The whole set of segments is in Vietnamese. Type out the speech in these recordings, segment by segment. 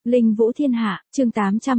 Linh Vũ Thiên Hạ, chương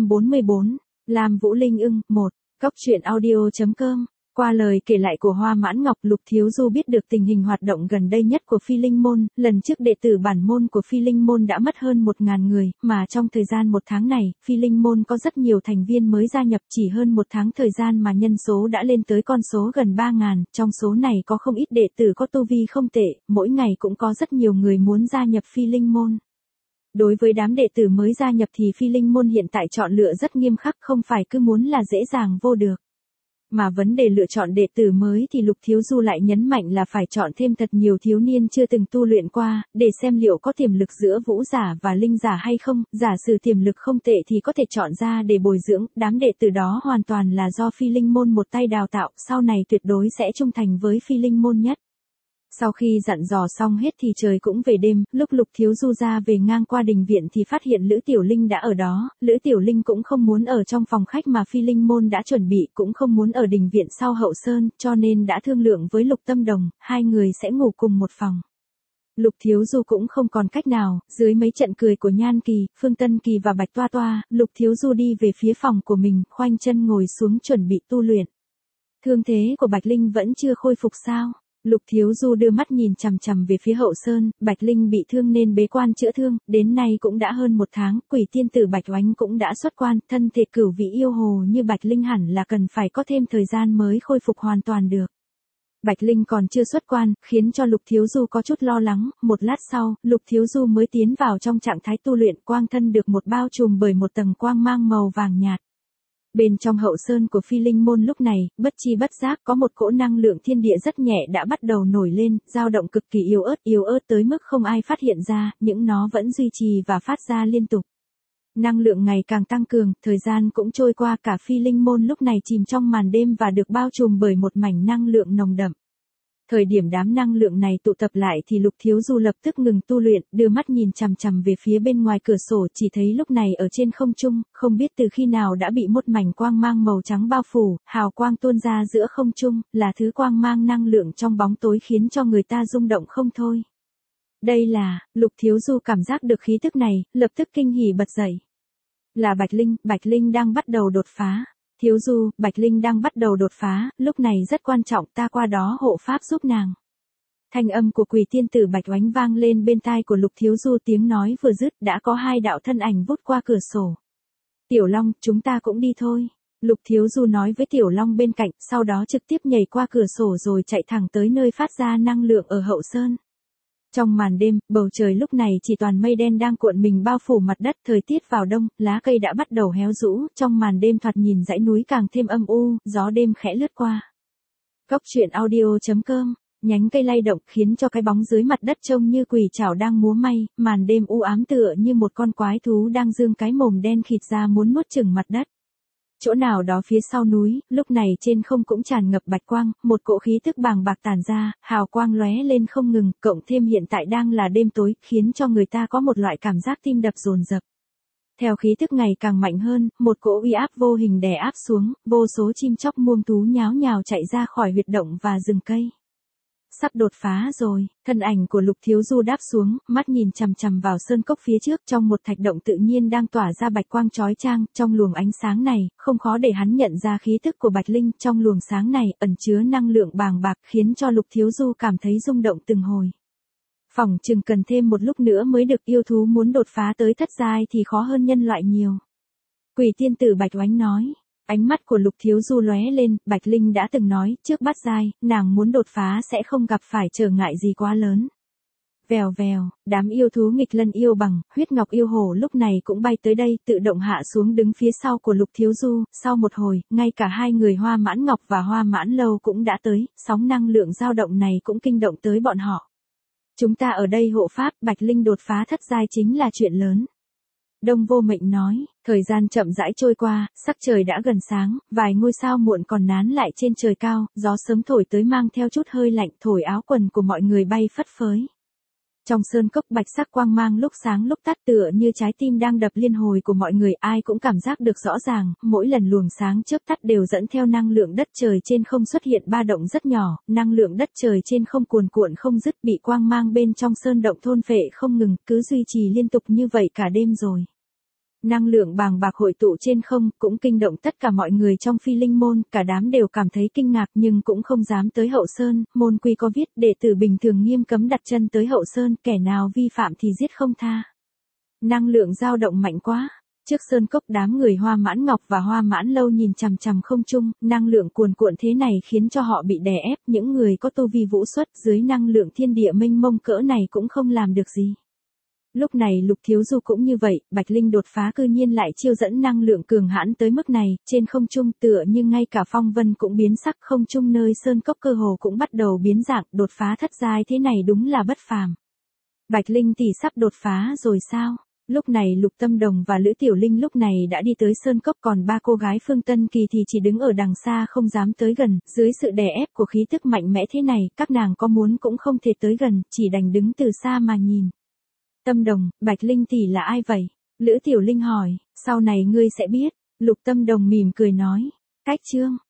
844, Lam Vũ Linh ưng, 1, Cóc truyện audio.com. Qua lời kể lại của Hoa Mãn Ngọc, Lục Thiếu Du biết được tình hình hoạt động gần đây nhất của Phi Linh Môn. Lần trước đệ tử bản môn của Phi Linh Môn đã mất hơn 1.000 người, mà trong thời gian 1 tháng này, Phi Linh Môn có rất nhiều thành viên mới gia nhập. Chỉ hơn 1 tháng thời gian mà nhân số đã lên tới con số gần 3.000, trong số này có không ít đệ tử có tu vi không tệ, mỗi ngày cũng có rất nhiều người muốn gia nhập Phi Linh Môn. Đối với đám đệ tử mới gia nhập thì Phi Linh Môn hiện tại chọn lựa rất nghiêm khắc, không phải cứ muốn là dễ dàng vô được. Mà vấn đề lựa chọn đệ tử mới thì Lục Thiếu Du lại nhấn mạnh là phải chọn thêm thật nhiều thiếu niên chưa từng tu luyện qua, để xem liệu có tiềm lực giữa vũ giả và linh giả hay không. Giả sử tiềm lực không tệ thì có thể chọn ra để bồi dưỡng, đám đệ tử đó hoàn toàn là do Phi Linh Môn một tay đào tạo, sau này tuyệt đối sẽ trung thành với Phi Linh Môn nhất. Sau khi dặn dò xong hết thì trời cũng về đêm, lúc Lục Thiếu Du ra về ngang qua đình viện thì phát hiện Lữ Tiểu Linh đã ở đó. Lữ Tiểu Linh cũng không muốn ở trong phòng khách mà Phi Linh Môn đã chuẩn bị, cũng không muốn ở đình viện sau hậu sơn, cho nên đã thương lượng với Lục Tâm Đồng, hai người sẽ ngủ cùng một phòng. Lục Thiếu Du cũng không còn cách nào, dưới mấy trận cười của Nhan Kỳ, Phương Tân Kỳ và Bạch Toa Toa, Lục Thiếu Du đi về phía phòng của mình, khoanh chân ngồi xuống chuẩn bị tu luyện. Thương thế của Bạch Linh vẫn chưa khôi phục sao? Lục Thiếu Du đưa mắt nhìn chằm chằm về phía hậu sơn. Bạch Linh bị thương nên bế quan chữa thương, đến nay cũng đã hơn 1 tháng, Quỷ tiên tử Bạch Oánh cũng đã xuất quan, thân thể cửu vị yêu hồ như Bạch Linh hẳn là cần phải có thêm thời gian mới khôi phục hoàn toàn được. Bạch Linh còn chưa xuất quan, khiến cho Lục Thiếu Du có chút lo lắng. Một lát sau, Lục Thiếu Du mới tiến vào trong trạng thái tu luyện, quang thân được bao trùm bởi một tầng quang mang màu vàng nhạt. Bên trong hậu sơn của Phi Linh Môn lúc này, bất chi bất giác có một cỗ năng lượng thiên địa rất nhẹ đã bắt đầu nổi lên, dao động cực kỳ yếu ớt tới mức không ai phát hiện ra, những nó vẫn duy trì và phát ra liên tục. Năng lượng ngày càng tăng cường, thời gian cũng trôi qua, cả Phi Linh Môn lúc này chìm trong màn đêm và được bao trùm bởi một mảnh năng lượng nồng đậm. Thời điểm đám năng lượng này tụ tập lại thì Lục Thiếu Du lập tức ngừng tu luyện, đưa mắt nhìn chằm chằm về phía bên ngoài cửa sổ, chỉ thấy lúc này ở trên không trung, không biết từ khi nào đã bị một mảnh quang mang màu trắng bao phủ, hào quang tuôn ra giữa không trung, là thứ quang mang năng lượng trong bóng tối khiến cho người ta rung động không thôi. Đây là, Lục Thiếu Du cảm giác được khí tức này, lập tức kinh hỉ bật dậy. Là Bạch Linh đang bắt đầu đột phá. Thiếu Du, Bạch Linh đang bắt đầu đột phá, lúc này rất quan trọng, ta qua đó hộ pháp giúp nàng. Thanh âm của Quỷ tiên tử Bạch Oánh vang lên bên tai của Lục Thiếu Du, tiếng nói vừa dứt, đã có 2 đạo thân ảnh vút qua cửa sổ. Tiểu Long, chúng ta cũng đi thôi. Lục Thiếu Du nói với Tiểu Long bên cạnh, sau đó trực tiếp nhảy qua cửa sổ rồi chạy thẳng tới nơi phát ra năng lượng ở hậu sơn. Trong màn đêm, bầu trời lúc này chỉ toàn mây đen đang cuộn mình bao phủ mặt đất, thời tiết vào đông, lá cây đã bắt đầu héo rũ, trong màn đêm thoạt nhìn dãy núi càng thêm âm u, gió đêm khẽ lướt qua. Cóc truyện audio.com, nhánh cây lay động khiến cho cái bóng dưới mặt đất trông như quỷ trảo đang múa may, màn đêm u ám tựa như một con quái thú đang giương cái mồm đen khịt ra muốn nuốt chửng mặt đất. Chỗ nào đó phía sau núi, lúc này trên không cũng tràn ngập bạch quang, một cỗ khí tức bàng bạc tản ra, hào quang lóe lên không ngừng, cộng thêm hiện tại đang là đêm tối, khiến cho người ta có một loại cảm giác tim đập dồn dập. Theo khí tức ngày càng mạnh hơn, một cỗ uy áp vô hình đè áp xuống, vô số chim chóc muông thú nháo nhào chạy ra khỏi huyệt động và rừng cây. Sắp đột phá rồi, thân ảnh của Lục Thiếu Du đáp xuống, mắt nhìn chằm chằm vào sơn cốc phía trước, trong một thạch động tự nhiên đang tỏa ra bạch quang chói chang, trong luồng ánh sáng này, không khó để hắn nhận ra khí tức của Bạch Linh, trong luồng sáng này ẩn chứa năng lượng bàng bạc, khiến cho Lục Thiếu Du cảm thấy rung động từng hồi. Phỏng chừng cần thêm một lúc nữa mới được, yêu thú muốn đột phá tới thất giai thì khó hơn nhân loại nhiều. Quỷ tiên tử Bạch Oánh nói. Ánh mắt của Lục Thiếu Du lóe lên, Bạch Linh đã từng nói, trước bát giai, nàng muốn đột phá sẽ không gặp phải trở ngại gì quá lớn. Vèo vèo, đám yêu thú nghịch lân yêu bằng, huyết ngọc yêu hổ lúc này cũng bay tới đây, tự động hạ xuống đứng phía sau của Lục Thiếu Du. Sau một hồi, ngay cả 2 người Hoa Mãn Ngọc và Hoa Mãn Lâu cũng đã tới, sóng năng lượng dao động này cũng kinh động tới bọn họ. Chúng ta ở đây hộ pháp, Bạch Linh đột phá thất giai chính là chuyện lớn. Đông Vô Mệnh nói, thời gian chậm rãi trôi qua, sắc trời đã gần sáng, vài ngôi sao muộn còn nán lại trên trời cao, gió sớm thổi tới mang theo chút hơi lạnh, thổi áo quần của mọi người bay phất phới. Trong sơn cốc bạch sắc quang mang lúc sáng lúc tắt tựa như trái tim đang đập liên hồi của mọi người, ai cũng cảm giác được rõ ràng, mỗi lần luồng sáng chớp tắt đều dẫn theo năng lượng đất trời trên không xuất hiện ba động rất nhỏ, năng lượng đất trời trên không cuồn cuộn không dứt, bị quang mang bên trong sơn động thôn phệ không ngừng, cứ duy trì liên tục như vậy cả đêm rồi. Năng lượng bàng bạc hội tụ trên không, cũng kinh động tất cả mọi người trong Phi Linh môn, cả đám đều cảm thấy kinh ngạc nhưng cũng không dám tới Hậu Sơn, môn quy có viết đệ tử bình thường nghiêm cấm đặt chân tới Hậu Sơn, kẻ nào vi phạm thì giết không tha. Năng lượng dao động mạnh quá. Trước sơn cốc đám người Hoa Mãn Ngọc và Hoa Mãn Lâu nhìn chằm chằm không trung, năng lượng cuồn cuộn thế này khiến cho họ bị đè ép, những người có tu vi vũ xuất dưới năng lượng thiên địa mênh mông cỡ này cũng không làm được gì. Lúc này Lục Thiếu Du cũng như vậy, Bạch Linh đột phá cư nhiên lại chiêu dẫn năng lượng cường hãn tới mức này, trên không trung tựa như ngay cả phong vân cũng biến sắc, không trung nơi sơn cốc cơ hồ cũng bắt đầu biến dạng, đột phá thất giai thế này đúng là bất phàm. Bạch Linh tỷ sắp đột phá rồi sao? Lúc này Lục Tâm Đồng và Lữ Tiểu Linh lúc này đã đi tới sơn cốc, còn ba cô gái Phương Tân Kỳ thì chỉ đứng ở đằng xa không dám tới gần, dưới sự đè ép của khí tức mạnh mẽ thế này, các nàng có muốn cũng không thể tới gần, chỉ đành đứng từ xa mà nhìn. Tâm Đồng, Bạch Linh tỷ là ai vậy? Lữ Tiểu Linh hỏi, sau này ngươi sẽ biết. Lục Tâm Đồng mỉm cười nói, cách chương.